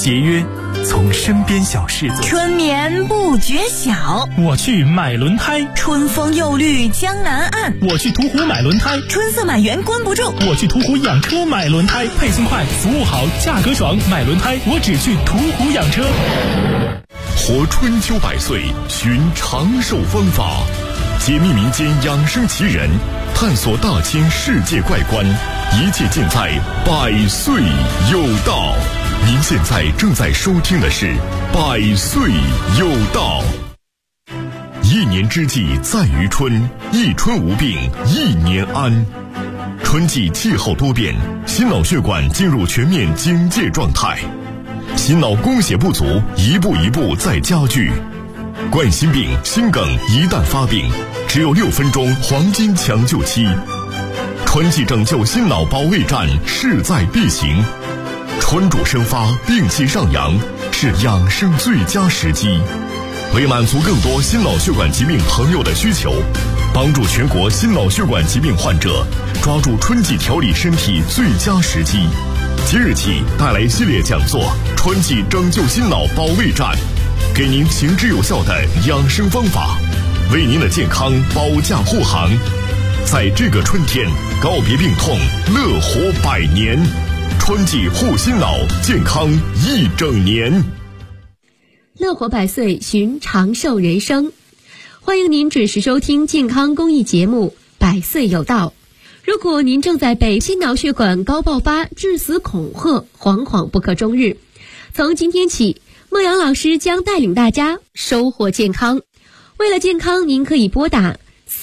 节约从身边小事做起。 春眠不觉晓， 我去买轮胎。 春风又绿江南岸， 我去途虎买轮胎。 春色满园关不住， 我去途虎养车买轮胎。配送快，服务好，价格爽，买轮胎我只去途虎养车。 活春秋百岁，寻长寿方法，解密民间养生奇人，探索大千世界怪观，一切尽在百岁有道。您现在正在收听的是百岁有道。一年之计在于春，一春无病一年安。春季气候多变，心脑血管进入全面警戒状态，心脑供血不足一步一步在加剧。冠心病、心梗一旦发病，只有6分钟黄金抢救期。春季拯救心脑保卫战势在必行。春主生发，病气上扬，是养生最佳时机。为满足更多心脑血管疾病朋友的需求，帮助全国心脑血管疾病患者抓住春季调理身体最佳时机，即日起带来系列讲座《春季拯救心脑保卫战》，给您行之有效的养生方法，为您的健康保驾护航。在这个春天，告别病痛，乐活100年。春季护心脑，健康一整年。 乐活百岁，寻长寿人生。欢迎您准时收听健康公益节目《百岁有道》。如果您正在被心脑血管高爆发致死恐吓，惶惶不可终日，从今天起，孟阳老师将带领大家收获健康。为了健康，您可以拨打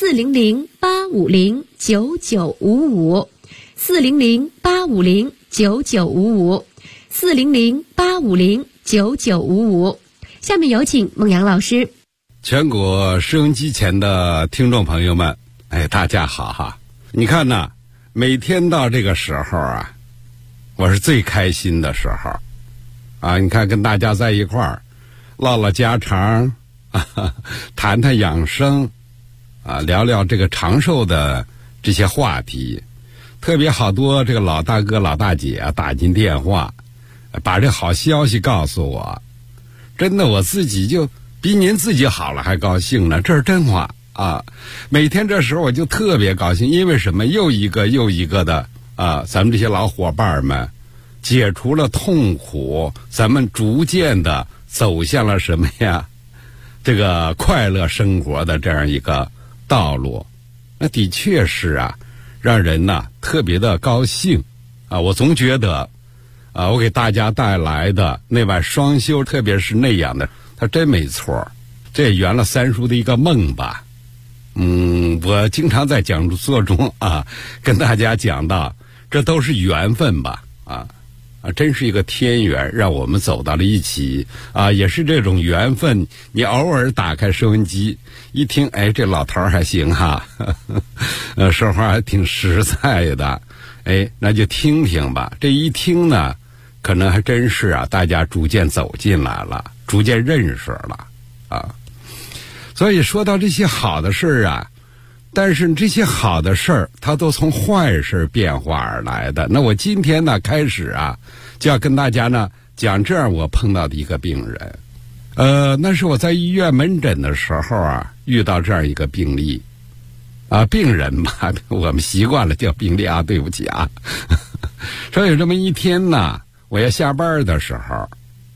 400-850-9955，400-850-9955，400-850-9955。下面有请孟阳老师。 全国收音机前的听众朋友们，大家好哈！你看呐，每天到这个时候啊，我是最开心的时候啊！你看，跟大家在一块儿唠唠家常谈谈养生啊，聊聊这个长寿的这些话题。特别好多这个老大哥老大姐啊打进电话，把这好消息告诉我，真的我自己就比您自己好了还高兴呢，这是真话啊！每天这时候我就特别高兴，因为什么？又一个的啊，咱们这些老伙伴们解除了痛苦，咱们逐渐的走向了什么呀？这个快乐生活的这样一个道路，那的确是啊，让人呢特别的高兴啊！我总觉得啊，我给大家带来的那碗双修，特别是那样的，它真没错，这也圆了三叔的一个梦吧。我经常在讲座中啊，跟大家讲到，这都是缘分吧，真是一个天缘，让我们走到了一起啊！也是这种缘分，你偶尔打开收音机一听，这老头还行哈，说话还挺实在的，那就听听吧。这一听呢，可能还真是啊，大家逐渐走进来了，逐渐认识了啊。所以说到这些好的事儿啊，但是这些好的事儿，它都从坏事变化而来的。那我今天呢，开始啊，就要跟大家呢讲这样我碰到的一个病人。那是我在医院门诊的时候啊，遇到这样一个病例啊，病人吧，我们习惯了叫病例啊，对不起啊。说有这么一天呢，我要下班的时候，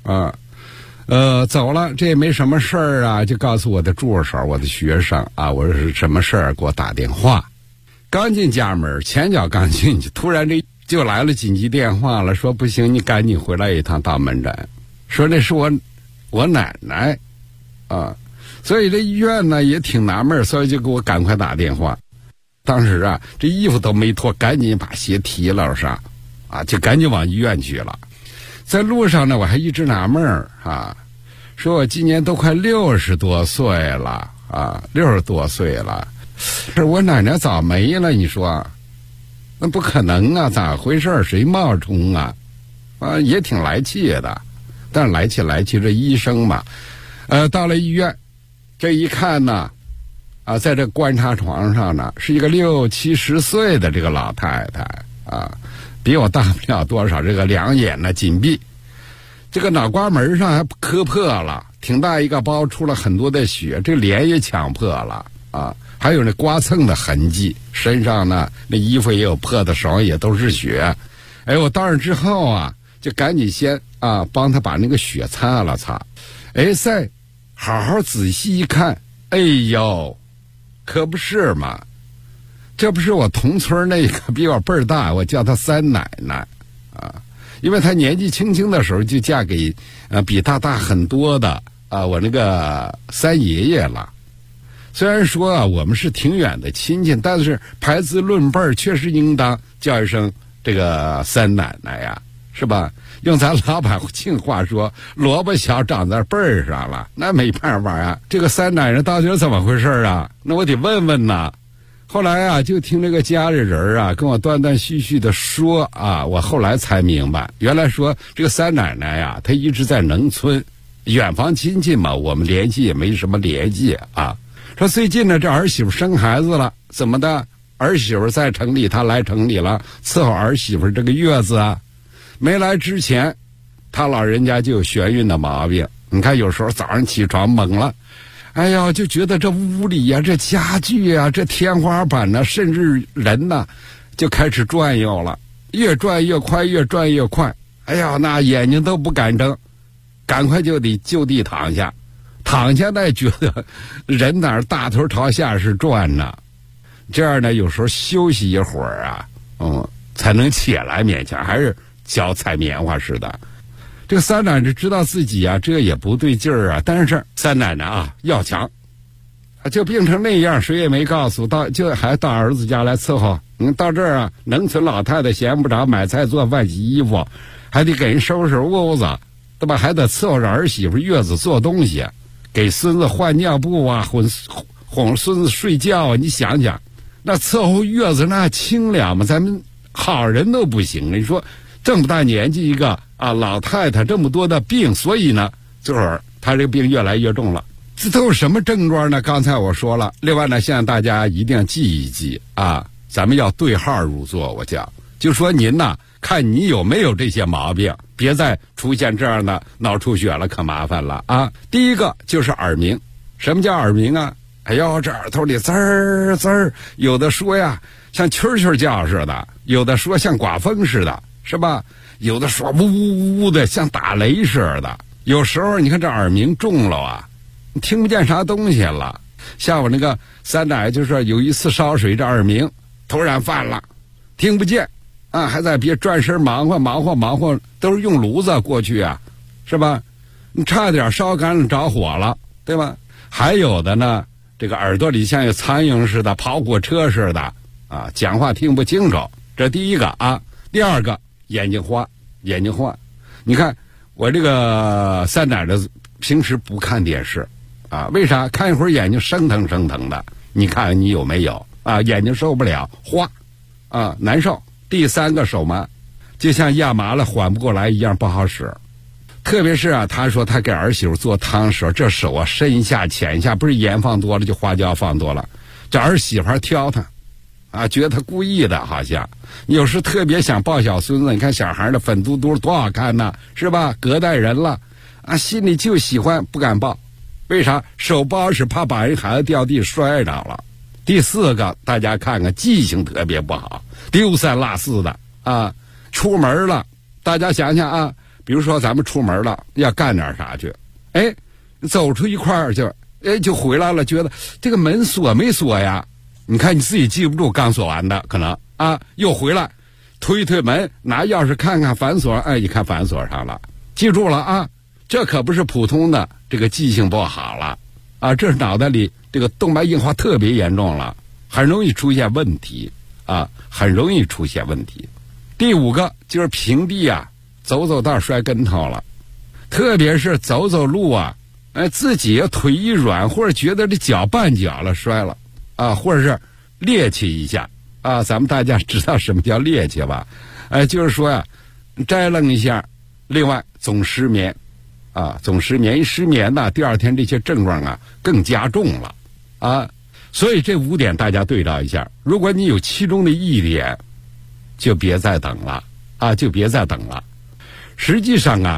走了，这也没什么事儿啊，就告诉我的助手，我的学生啊，我说是什么事儿，给我打电话。刚进家门，前脚刚进去，突然这就来了紧急电话了，说不行，你赶紧回来一趟到门诊。说那是我奶奶啊，所以这医院呢也挺纳闷，所以就给我赶快打电话。当时啊，这衣服都没脱，赶紧把鞋提了上啊，就赶紧往医院去了。在路上呢，我还一直纳闷啊，说我今年都快60多岁了啊，60多岁了，这我奶奶早没了，你说那不可能啊，咋回事？谁冒充啊？也挺来气的，但是来气，这医生嘛，到了医院，这一看呢，在这观察床上呢，是一个60、70岁的这个老太太啊。比我大不了多少，这个两眼呢紧闭， 这个脑瓜门上还磕破了，挺大一个包，出了很多的血，这脸也抢破了啊，还有那刮蹭的痕迹，身上呢那衣服也有破的，手上也都是血。哎，我到那之后啊，就赶紧先啊帮他把那个血擦了擦。哎，再好好仔细一看，哎呦，可不是嘛，这不是我同村那个比我辈儿大，我叫她三奶奶啊，因为她年纪轻轻的时候就嫁给比她大很多的我那个三爷爷了。虽然说啊我们是挺远的亲戚，但是排资论辈儿确实应当叫一声这个三奶奶呀，是吧？用咱老百姓话说，萝卜小长在辈儿上了，那没办法啊。这个三奶奶到底是怎么回事啊？那我得问问呐。后来啊，就听这个家里人啊跟我断断续续的说啊，我后来才明白，原来说这个三奶奶呀，她一直在农村，远房亲戚嘛，我们联系也没什么联系啊。说最近呢，这儿媳妇生孩子了，怎么的？儿媳妇在城里，他来城里了，伺候儿媳妇这个月子啊。没来之前，他老人家就有眩晕的毛病。你看有时候早上起床懵了，哎呀，就觉得这屋里呀、这家具呀、这天花板呢，甚至人呢，就开始转悠了，越转越快，越转越快。哎呀，那眼睛都不敢睁，赶快就得就地躺下，躺下呢觉得人哪儿大头朝下是转呢。这样呢，有时候休息一会儿啊，才能起来，勉强还是脚踩棉花似的。这个三奶奶知道自己啊，这也不对劲儿啊，但是三奶奶啊要强，就病成那样，谁也没告诉，就还到儿子家来伺候。你看到这儿啊，农村老太太闲不着，买菜做饭洗衣服，还得给人收拾屋子，对吧？还得伺候着儿媳妇月子做东西，给孙子换尿布啊，哄孙子睡觉啊。你想想。那伺候月子那清凉吗？咱们好人都不行。你说这么大年纪一个老太太这么多的病，所以呢，这会儿她这个病越来越重了。这都有什么症状呢？刚才我说了。另外呢，现在大家一定要记一记啊，咱们要对号入座。我讲，就说您呐，看你有没有这些毛病，别再出现这样的脑出血了，可麻烦了啊。第一个就是耳鸣。什么叫耳鸣啊？哎呦，这耳朵里滋儿滋儿，有的说呀像蛐蛐叫似的，有的说像刮风似的，是吧？有的说呜呜呜的像打雷似的。有时候你看这耳鸣重了啊，你听不见啥东西了。像我那个三奶就说有一次烧水，这耳鸣突然犯了，听不见啊，还在别转身忙活，都是用炉子过去啊，是吧？你差点烧干了着火了，对吧？还有的呢，这个耳朵里像有苍蝇似的，跑火车似的啊，讲话听不清楚。这第一个啊。第二个，眼睛花。你看我这个三奶奶平时不看电视啊，为啥？看一会儿眼睛生疼的。你看你有没有啊？眼睛受不了，花啊，难受。第三个，手麻，就像压麻了缓不过来一样，不好使。特别是啊，他说他给儿媳妇做汤时候，这手啊深下浅下，不是盐放多了就花椒放多了，这儿媳妇挑他啊，觉得他故意的，好像有时特别想抱小孙子。你看小孩的粉嘟嘟多好看呐，是吧？隔代人了啊，心里就喜欢，不敢抱。为啥？手不好使，怕把人孩子掉地摔着了。第四个，大家看看，记性特别不好，丢三落四的啊。出门了，大家想想啊，比如说咱们出门了，要干点啥去？哎，走出一块儿去，哎，就回来了，觉得这个门锁没锁呀？你看你自己记不住，刚锁完的可能啊，又回来，推门，拿钥匙看看反锁，哎，一看反锁上了，记住了啊，这可不是普通的这个记性不好了啊，这是脑袋里这个动脉硬化特别严重了，很容易出现问题啊，很容易出现问题。第五个就是平地啊，走道摔跟头了，特别是走路啊，哎，自己腿一软，或者觉得这脚绊脚了摔了啊，或者是趔趄一下啊，咱们大家知道什么叫趔趄吧？哎，就是说呀，摘楞一下。另外，总失眠啊，一失眠呢，第二天这些症状啊更加重了啊。所以这5点大家对照一下，如果你有其中的一点，就别再等了啊，就别再等了。实际上啊，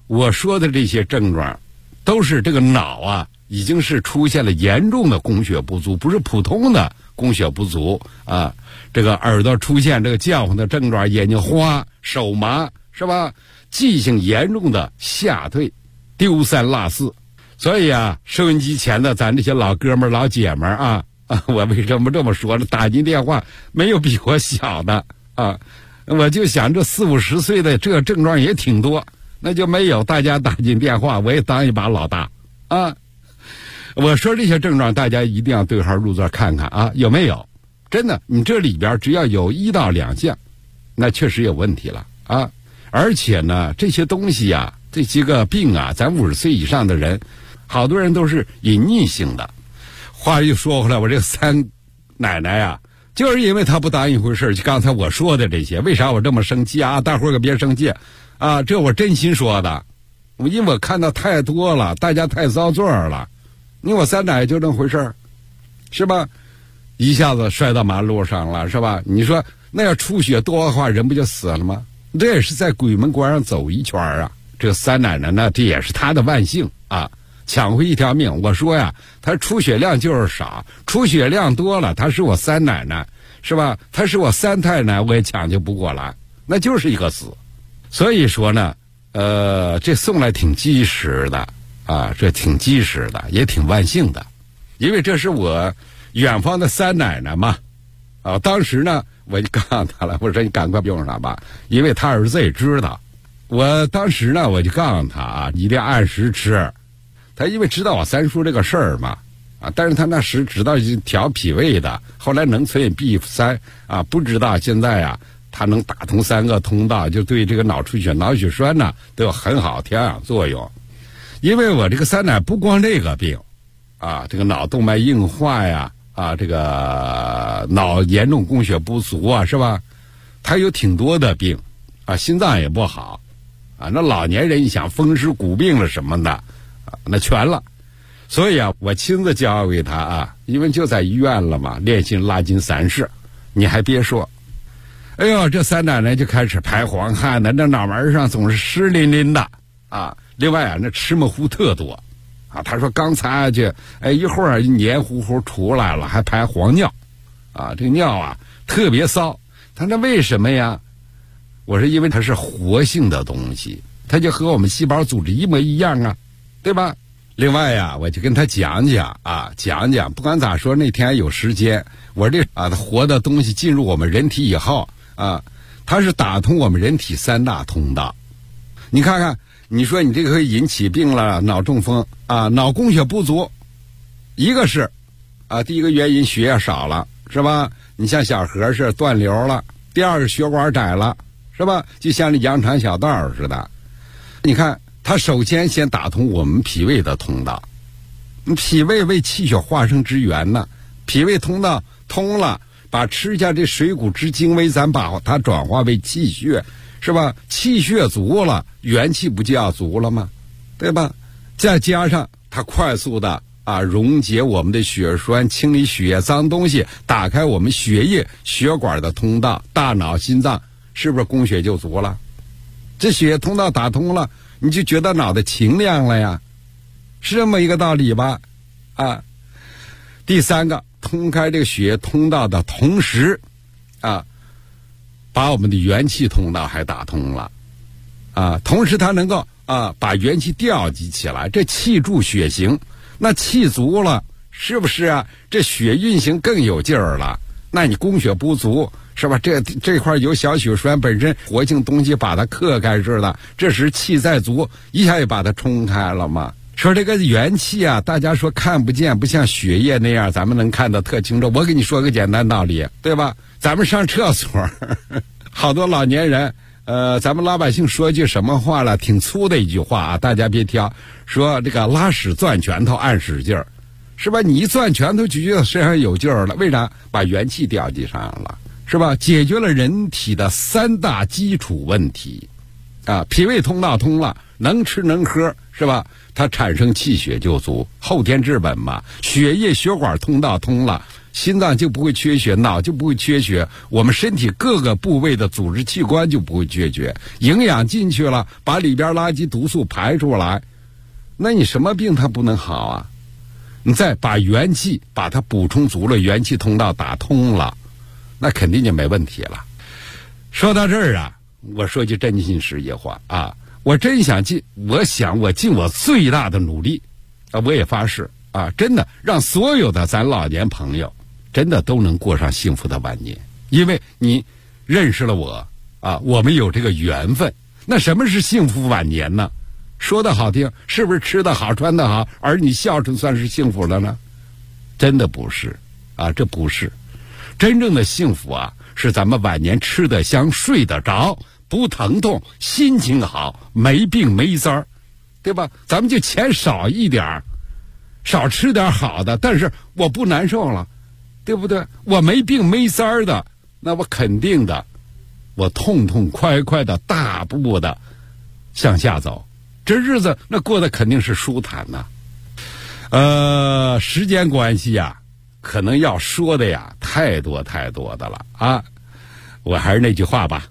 我说的这些症状，都是这个脑啊已经是出现了严重的供血不足，不是普通的供血不足啊。这个耳朵出现这个叫唤的症状，眼睛花、手麻，是吧？记性严重的下退、丢三落四。所以啊，收音机前的咱这些老哥们儿、老姐们儿啊，我为什么这么说呢？打进电话没有比我小的啊，我就想这40、50岁的这症状也挺多，那就没有大家打进电话，我也当一把老大啊。我说这些症状，大家一定要对号入座看看啊，有没有？真的，你这里边只要有1到2项，那确实有问题了啊！而且呢，这些东西啊，这些个病啊，咱50岁以上的人，好多人都是隐匿性的。话又说回来，我这三奶奶啊，就是因为她不当一回事，就刚才我说的这些，为啥我这么生气啊？大伙儿可别生气啊！这我真心说的，因为我看到太多了，大家太遭罪了。你我三奶就这么回事，是吧？一下子摔到马路上了，是吧？你说那要出血多的话，人不就死了吗？这也是在鬼门关上走一圈啊。这三奶奶呢，这也是她的万幸啊，抢回一条命。我说呀，她出血量就是少，出血量多了，她是我三奶奶，是吧？她是我三太奶，我也抢救不过来，那就是一个死。所以说呢，这送来挺及时的啊，这挺及时的，也挺万幸的，因为这是我远方的三奶奶嘛，啊，当时呢，我就告诉他了，我说你赶快用上吧，因为他儿子也知道。我当时呢，我就告诉他啊，你一定要按时吃。他因为知道我三叔这个事儿嘛，啊，但是他那时知道调脾胃的，后来能存 B3啊，不知道现在啊，他能打通3个通道，就对这个脑出血、脑血栓呢都有很好调养作用。因为我这个三奶不光这个病，啊，这个脑动脉硬化呀。啊，这个脑严重供血不足啊，是吧？他有挺多的病，啊，心脏也不好，啊，那老年人一想风湿骨病了什么的，啊，那全了。所以啊，我亲自教给他啊，因为就在医院了嘛，练习拉筋3式。你还别说，哎呦，这三奶奶就开始排黄汗的，那脑门上总是湿淋淋的啊。另外啊，那芝麻糊特多。啊，他说刚擦下去，哎，一会儿黏糊糊出来了，还排黄尿，啊，这个尿啊特别骚。他说为什么呀？我说因为它是活性的东西，它就和我们细胞组织一模一样啊，对吧？另外呀，我就跟他讲讲，不管咋说，那天有时间，我这啊，活的东西进入我们人体以后啊，它是打通我们人体3大通道。你看看。你说你这个会引起病了，脑中风啊，脑供血不足，一个是啊，第一个原因血液少了，是吧？你像小河是断流了，第二个血管窄了，是吧？就像那羊肠小道似的。你看，它首先先打通我们脾胃的通道，脾胃为气血化生之源呢，脾胃通道通了，把吃下这水谷之精微，咱把它转化为气血。是吧？气血足了，元气不就要足了吗？对吧？再加上它快速的啊溶解我们的血栓，清理血液脏东西，打开我们血液血管的通道，大脑、心脏是不是供血就足了？这血液通道打通了，你就觉得脑袋清亮了呀，是这么一个道理吧？啊，第3个，通开这个血液通道的同时，啊。把我们的元气通道还打通了，啊，同时它能够啊把元气调集起来，这气助血行，那气足了，是不是啊？这血运行更有劲儿了。那你供血不足，是吧？这块有小血栓，本身活性东西把它克开似的，这时气再足，一下就把它冲开了嘛。说这个元气啊，大家说看不见，不像血液那样，咱们能看得特清楚。我给你说个简单道理，对吧？咱们上厕所，好多老年人，咱们老百姓说句什么话了？挺粗的一句话啊，大家别挑。说这个拉屎攥拳头按使劲儿，是吧？你一攥拳头就觉得身上有劲儿了，为啥？把元气调集上了，是吧？解决了人体的3大基础问题，啊，脾胃通道通了，能吃能喝，是吧？它产生气血就足，后天治本嘛。血液血管通道通了， 心脏就不会缺血，脑就不会缺血，我们身体各个部位的组织器官就不会缺血，营养进去了，把里边垃圾毒素排出来，那你什么病它不能好啊？你再把元气把它补充足了，元气通道打通了，那肯定就没问题了。说到这儿啊，我说句真心实业话啊，我真想我尽我最大的努力啊，我也发誓啊，真的让所有的咱老年朋友真的都能过上幸福的晚年。因为你认识了我啊，我们有这个缘分。那什么是幸福晚年呢？说的好听，是不是吃得好穿得好儿女孝顺算是幸福了呢？真的不是啊，这不是真正的幸福啊，是咱们晚年吃得香睡得着，不疼痛，心情好，没病没灾儿，对吧？咱们就钱少一点，少吃点好的，但是我不难受了，对不对？我没病没灾儿的，那我肯定的，我痛痛快快的大步的向下走，这日子那过得肯定是舒坦呐。时间关系呀，可能要说的呀太多的了啊。我还是那句话吧，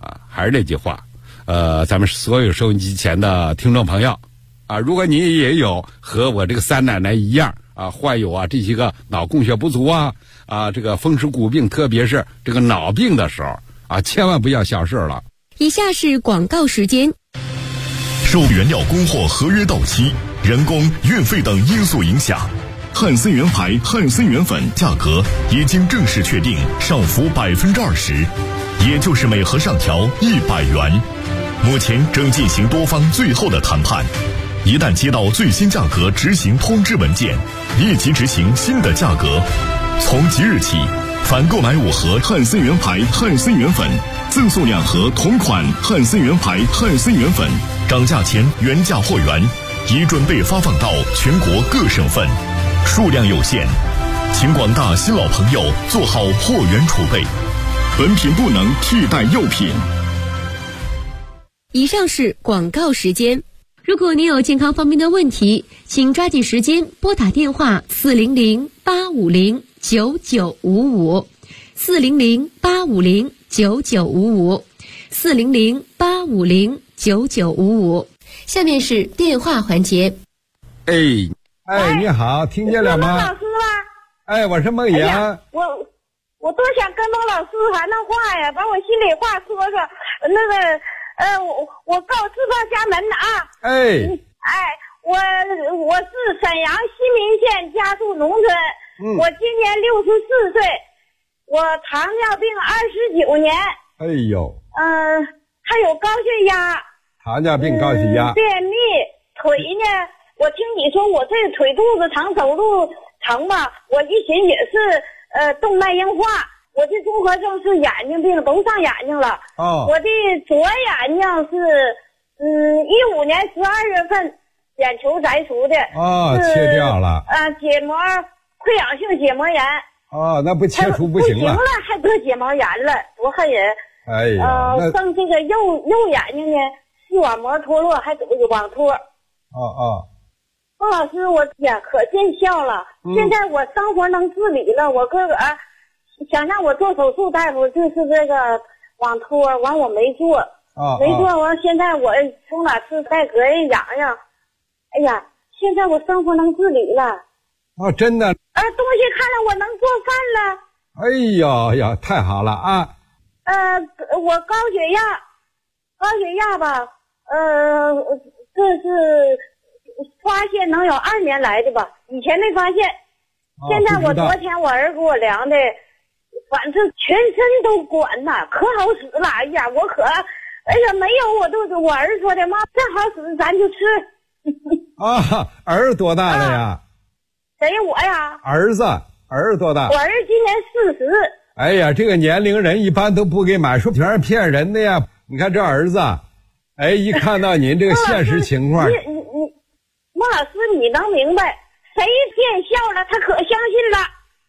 咱们所有收音机前的听众朋友啊，如果你也有和我这个三奶奶一样啊，患有啊这些个脑供血不足啊这个风湿骨病，特别是这个脑病的时候啊，千万不要小事了。 以下是广告时间。 受原料供货合约到期、人工、运费等因素影响，汉森源牌汉森源粉价格已经正式确定上浮20%，也就是每盒上调100元。目前正进行多方最后的谈判，一旦接到最新价格执行通知文件，立即执行新的价格。从即日起，凡购买5盒汉森源牌汉森源粉，赠送2盒同款汉森源牌汉森源粉，涨价前原价货源已准备发放到全国各省份，数量有限，请广大新老朋友做好货源储备，本品不能替代药品。 以上是广告时间。如果您有健康方面的问题，请抓紧时间拨打电话400-850-9955 400-850-9955 400-850-9955。下面是电话环节。 哎，你好，听见了吗？ 孟老师吗？ 哎，我是孟阳。 我多想跟孟老师谈谈话呀，把我心里话说说。我告自报家门啊！我是沈阳西民县家住农村，我今年64岁，我糖尿病29年。 哎呦， 还有高血压。 糖尿病、高血压。 便秘，腿呢？我听你说我这腿肚子疼，走路疼吧？我一寻也是动脉硬化。我这综合症是眼睛病，都上眼睛了。我的左眼睛是15年12月份眼球摘除的。 切掉了。 结膜溃疡性结膜炎。 那不切除不行了。 还得结膜炎了，多恨人。 哎呀， 剩这个右眼睛呢，视网膜脱落，还有网脱。孟老师，我呀可见效了。现在我生活能自理了，我哥哥想让我做手术，大夫就是这个网脱，完我没做，没做完，现在我从哪次带隔人痒痒，哎呀，现在我生活能自理了。 真的。 东西看了我能做饭了。 哎呀，太好了啊！ 我高血压吧，这是发现能有2年来的吧，以前没发现。现在昨天我儿给我量的。反正全身都管呐，可好使了。哎呀，没有我儿说的妈正好使，咱就吃。 儿多大了呀？ 谁我呀？ 儿子多大？ 我儿今年40。 哎呀，这个年龄人一般都不给买，说全是骗人的呀。你看这儿子，一看到您这个现实情况， 孟老师你能明白，谁见效了，他可相信了。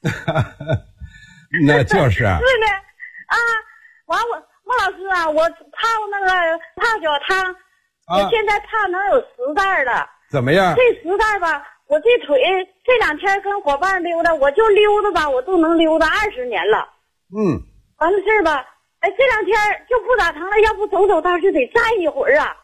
那就是是的完孟老师啊，我泡脚汤，我现在泡能有10袋了。 怎么样？ 这10袋吧， 我这腿这2天跟伙伴溜达，我就溜达吧，我都能溜达20年了。完了事儿吧，这2天就不咋疼了，要不走道就得站一会儿啊。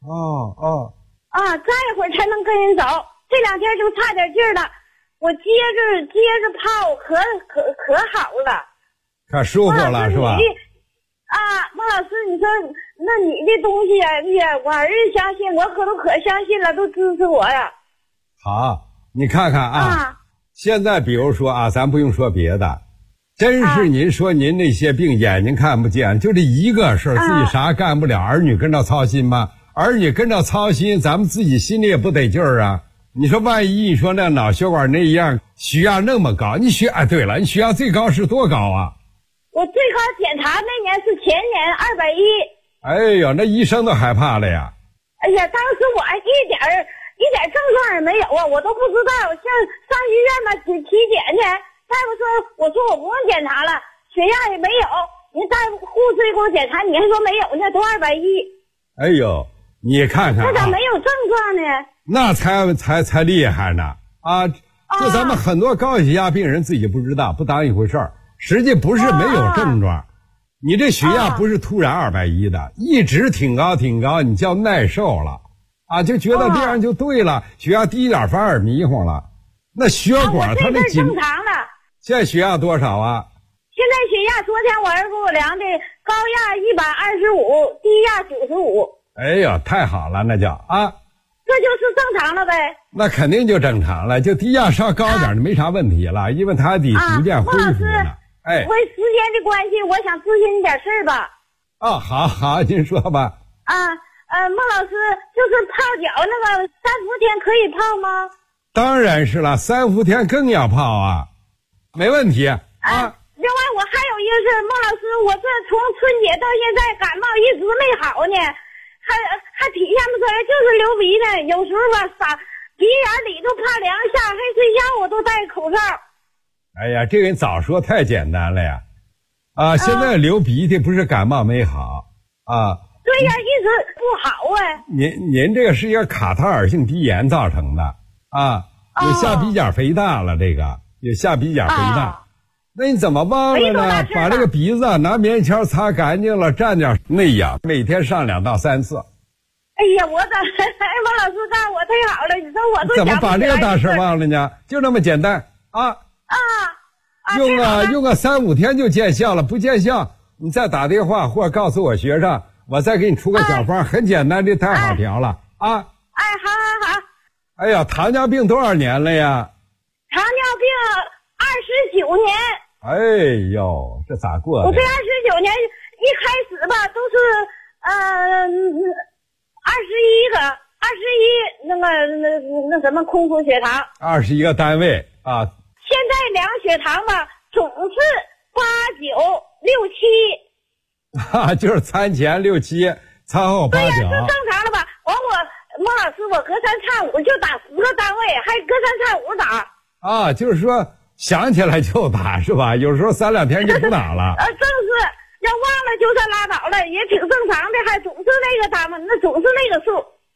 站一会儿才能跟人走。这2天就差点劲儿了，我接着泡，可好了， 可舒服了是吧？ 孟老师，你说那你的东西呀，我儿子相信，我可相信了，都支持我呀。 好，你看看啊，现在比如说咱不用说别的，真是您说您那些病眼睛看不见，就这一个事儿，自己啥干不了，儿女跟着操心吗？儿女跟着操心，咱们自己心里也不得劲儿啊。你说万一你说那脑血管那样血压那么高，对了，你血压最高是多高啊？ 我最高检查那年是前年210。 哎呦，那医生都害怕了呀。 哎呀，当时我一点症状也没有啊，我都不知道。像上医院嘛体检去，大夫说，我说我不用检查了，血压也没有。人大夫护士给我检查，你还说没有呢，都210。 哎呦，你看看， 那咋没有症状呢？ 那才厉害呢就咱们很多高血压病人自己不知道，不当一回事儿。实际不是没有症状，你这血压不是突然210的，一直挺高，你叫耐受了就觉得这样就对了，血压低一点反而迷糊了。那血管它那正常了。 现在血压多少啊？ 现在血压，昨天我儿子给我量的，高压125，低压95。 哎呦，太好了，那叫这就是正常了呗。 那肯定就正常了，就低压稍高点就没啥问题了，因为它得逐渐恢复呢。 为时间的关系，我想咨询你点事儿吧。 好，您说吧。 孟老师，就是泡脚那个3伏天可以泡吗？ 当然是了，3伏天更要泡没问题另外我还有一个事，孟老师，我这从春节到现在感冒一直没好呢，还体现不出来，就是流鼻呢，有时候吧鼻眼里头怕凉，下黑睡觉我都戴口罩。 哎呀，这个你早说太简单了呀！现在流鼻涕不是感冒没好对呀，一直不好您这个是一个卡塔尔性鼻炎造成的有下鼻甲肥大了，有下鼻甲肥大。那你怎么忘了呢？把这个鼻子拿棉签擦干净了，蘸点内氧，每天上2到3次。 哎呀，我咋孟老师告诉我太好了，你说我都怎么把这个大事忘了呢？就那么简单用个3、5天就见效了，不见效你再打电话或者告诉我学生，我再给你出个小方，很简单，这太好调了好。 哎呀，糖尿病多少年了呀？ 糖尿病29年。 哎呦，这咋过的？ 我这29年一开始吧都是21那什么空腹血糖 ，21个单位现在量血糖吧，总是89、67。 就是餐前6、7，餐后8、9。 对呀，是正常了吧？孟老师，我隔3差5就打10个单位，还隔3差5打。 就是说想起来就打是吧？有时候3、2天就不打了。 正是，要忘了就算拉倒了，也挺正常的，还总是那个单位，那总是那个数。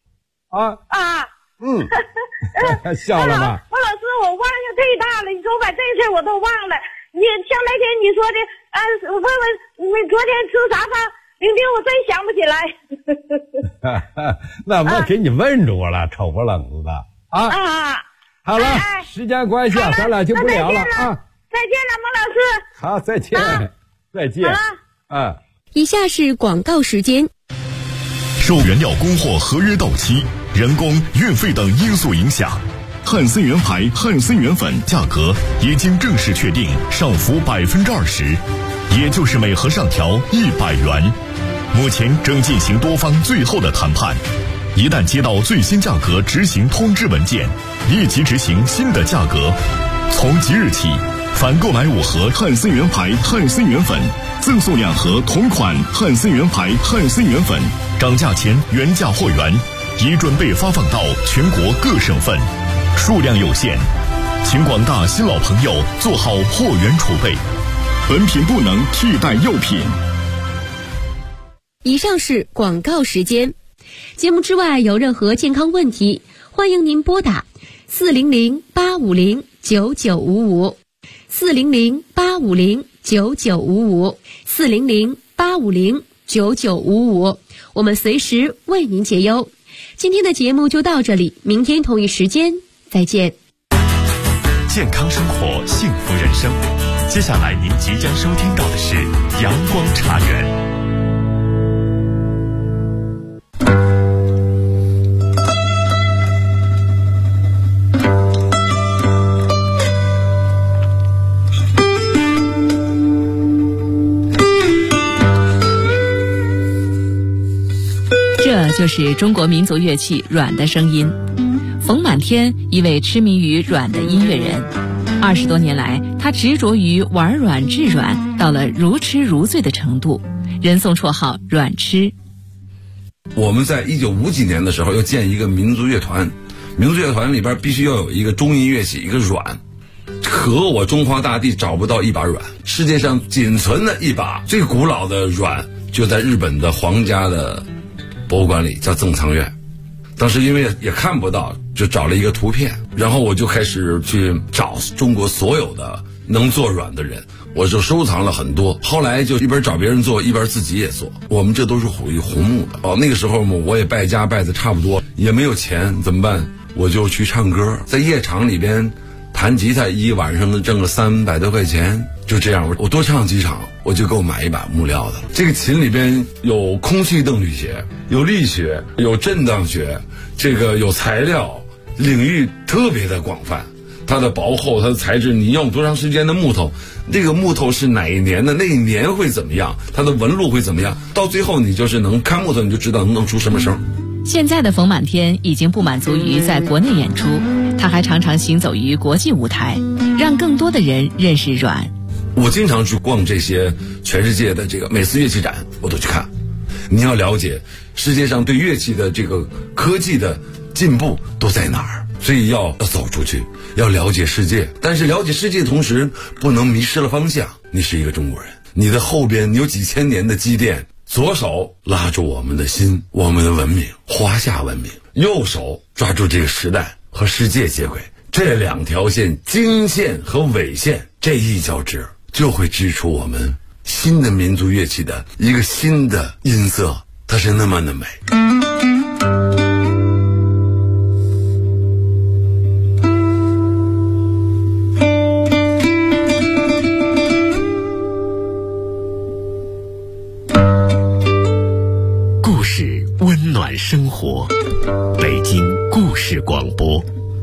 笑了吗？ 孟老师，我忘性忒大了，你说我把这事我都忘了。你像那天你说的问你昨天吃啥饭，明天我真想不起来。 那我给你问住了，丑不冷子的好了，时间关系咱俩就不聊了再见了，孟老师。 好，再见，再见。 以下是广告时间。 受原料供货合约到期、人工、运费等因素影响，汉森源牌汉森源粉价格已经正式确定上浮20%，也就是每盒上调100元。目前正进行多方最后的谈判，一旦接到最新价格执行通知文件，立即执行新的价格。从即日起，凡购买5盒汉森源牌汉森源粉，赠送2盒同款汉森源牌汉森源粉，涨价前原价货源已准备发放到全国各省份，数量有限，请广大新老朋友做好货源储备。本品不能替代药品。 以上是广告时间。 节目之外有任何健康问题，欢迎您拨打400-850-9955 400-850-9955 400-850-9955，我们随时为您解忧。今天的节目就到这里，明天同一时间再见。 健康生活，幸福人生。接下来您即将收听到的是阳光茶园。 这就是中国民族乐器阮的声音。冯满天，一位痴迷于阮的音乐人，20多年来，他执着于玩阮治阮，到了如痴如醉的程度，人送绰号阮痴。 我们在1950几年的时候要建一个民族乐团，民族乐团里边必须要有一个中音乐器，一个阮。可我中华大地找不到一把阮，世界上仅存的一把最古老的阮就在日本的皇家的博物馆里，叫赠藏院。当时因为也看不到，就找了一个图片，然后我就开始去找中国所有的能做阮的人，我就收藏了很多。后来就一边找别人做，一边自己也做。我们这都是属于红木的。那个时候我也败家败的差不多，也没有钱，怎么办？我就去唱歌，在夜场里边弹吉他，一晚上挣个300多块钱。就这样，我多唱几场，我就给我买一把木料的。这个琴里边有空气动力学，有力学，有震荡学，这个有材料，领域特别的广泛。它的薄厚，它的材质，你用多长时间的木头，这个木头是哪一年的，那一年会怎么样，它的纹路会怎么样，到最后你就是能看木头，你就知道能弄出什么声。 现在的冯满天已经不满足于在国内演出，他还常常行走于国际舞台，让更多的人认识阮。 我经常去逛这些全世界的这个美式乐器展，我都去看。你要了解世界上对乐器的这个科技的进步都在哪儿，所以要走出去，要了解世界。但是了解世界的同时，不能迷失了方向。你是一个中国人，你的后边你有几千年的积淀，左手拉住我们的心，我们的文明，华夏文明；右手抓住这个时代和世界接轨。这两条线，经线和纬线，这一交织，就会织出我们新的民族乐器的一个新的音色，它是那么的美。 故事温暖生活，北京故事广播。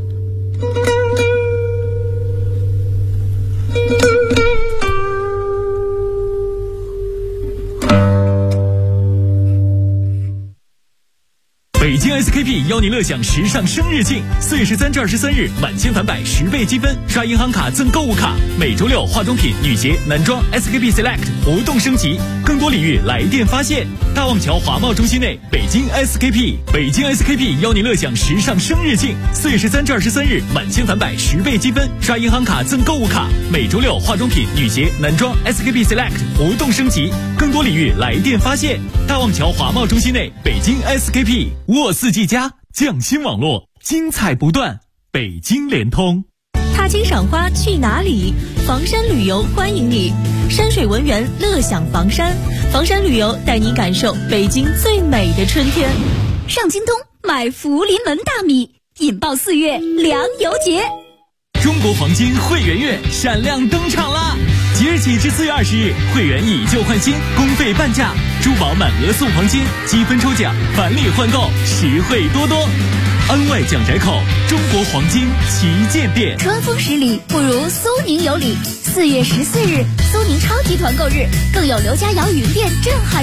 北京 SKP 邀您乐享时尚生日庆，4月13至23日满千返百10倍积分，刷银行卡赠购物卡。每周六化妆品、女鞋、男装 SKP Select 活动升级，更多礼遇来电发现。大望桥华贸中心内，北京 SKP， 北京 SKP 邀您乐享时尚生日庆，4月13至23日满千返百10倍积分，刷银行卡赠购物卡。每周六化妆品、女鞋、男装 SKP Select 活动升级，更多礼遇来电发现。大望桥华贸中心内，北京 SKP。沃四季家匠心网络，精彩不断。北京联通， 踏青赏花去哪里？房山旅游欢迎你，山水文园乐享房山，房山旅游带你感受北京最美的春天。 上京东买福临门大米，引爆4月粮油节。 中国黄金会员月闪亮登场啦！即日起至4月20日，会员以旧换新，公费半价，珠宝满额送黄金，积分抽奖，返礼换购，实惠多多。安外蒋宅口中国黄金旗舰店， 春风十里不如苏宁有礼。4月14日，苏宁超级团购日，更有刘家窑云店震撼